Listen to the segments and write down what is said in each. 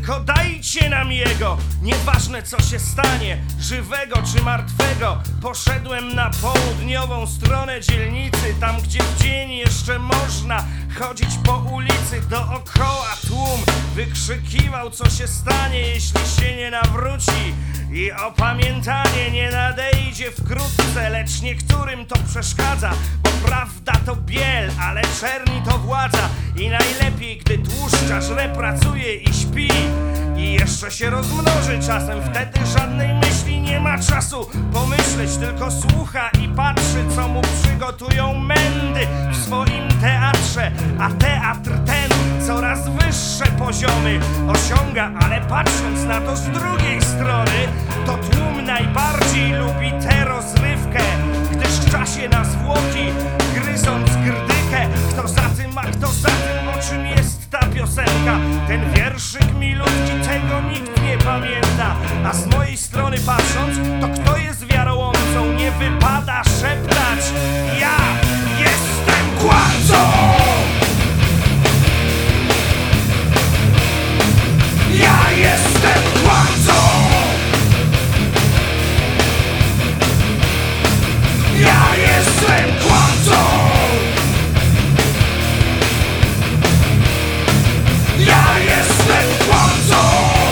tylko dajcie nam jego. Nieważne co się stanie, żywego czy martwego. Poszedłem na południową stronę dzielnicy, tam gdzie w dzień jeszcze można chodzić po ulicy. Dookoła tłum wykrzykiwał, co się stanie, jeśli się nie nawróci. I opamiętanie nie nadejdzie wkrótce, lecz niektórym to przeszkadza, bo prawda to biel, ale czerni to władza. I najlepiej, gdy tłuszcza żre, pracuje i śpi i jeszcze się rozmnoży czasem. Wtedy żadnej myśli nie ma czasu pomyśleć, tylko słucha i patrzy, co mu przygotują mędy w swoim teatrze. A teatr ten coraz wyższe poziomy osiąga, ale patrząc na to z drugiej strony, to tłum najbardziej lubi tę rozrywkę, gdyż w czasie na zwłoki, gryząc grdykę. Kto za tym, a kto za tym, o czym jest ta piosenka? Ten wierszyk milutki, tego nikt nie pamięta. A z mojej strony patrząc, to kto jest wiarołomcą, nie wypada szeptać: ja jestem kłamcą! Ja jestem kłamcą! Ja jestem kłamcą! Ja jestem kłamcą!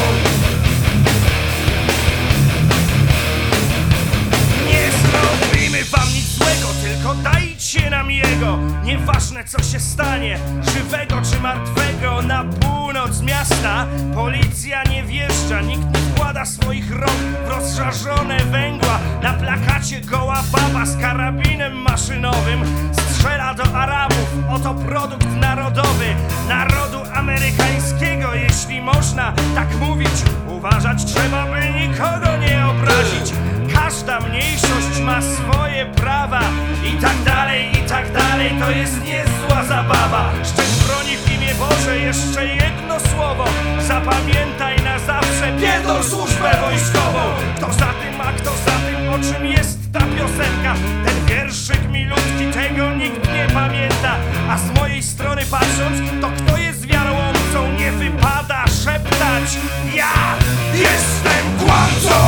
Nie zrobimy wam nic złego, tylko dajcie nam jego. Nieważne co się stanie, żywego czy martwego. Na północ miasta policja nie wjeżdża, nikt nie wkłada swoich rąk w rozżarzone węgła. Na plakacie goła baba z karabinem maszynowym strzela do Arabów. Oto produkt narodowy narodu amerykańskiego, jeśli można tak mówić. Uważać trzeba, by nikogo nie obrazić. Każda mniejszość ma swoje prawa i tak dalej, to jest niezła zabawa. Szczęść broni w imię Boże, jeszcze jedno słowo. Zapamiętaj na zawsze, pierdol służbę wojskową. Kto za tym, a kto za tym, o czym jest ta piosenka? Ten wierszyk milutki, tego nikt nie pamięta. A z mojej strony patrząc, to kto jest wiarołomcą, nie wypada szeptać: ja jestem kłamcą!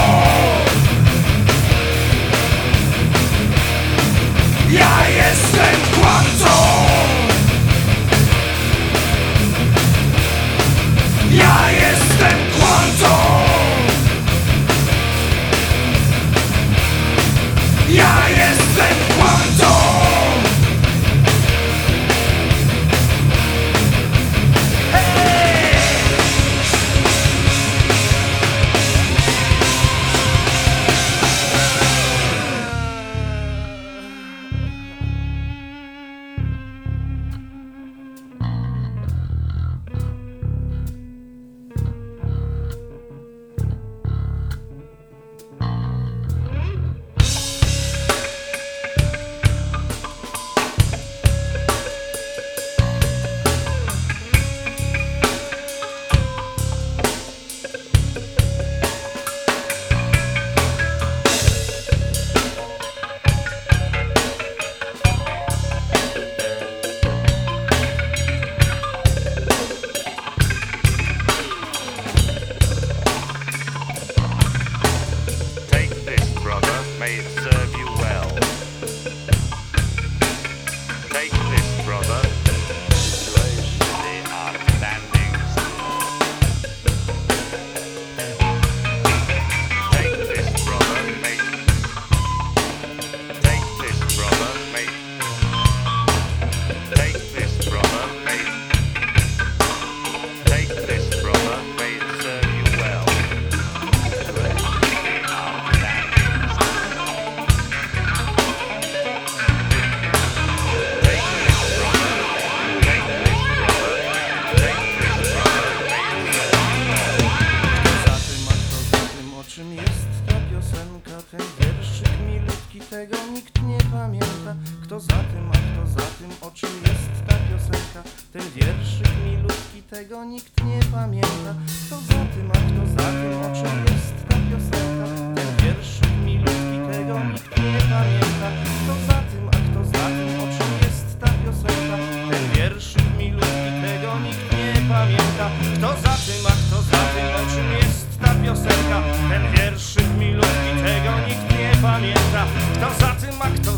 Ja jestem kłamcą! Ja jestem kłamcą! Ja jestem kłamcą! May it serve you well. Take this, brother, to the outstanding. Take this, brother, take this, brother, take this, brother, take this, brother, may it serve you well. Czym jest ta piosenka, ten wierszyk milutki, tego nikt nie pamięta. Kto za tym, a kto za tym, o czym jest ta piosenka, ten wierszyk milutki, tego nikt nie pamięta. Kto za tym, a kto za tym, o czym jest ta piosenka, ten wierszyk milutki, tego nikt nie pamięta. Kto za tym, a kto za tym, o czym jest ta piosenka, ten wierszyk milutki, tego nikt nie pamięta. Kto za tym, a kto za tym, Kto za tym, a kto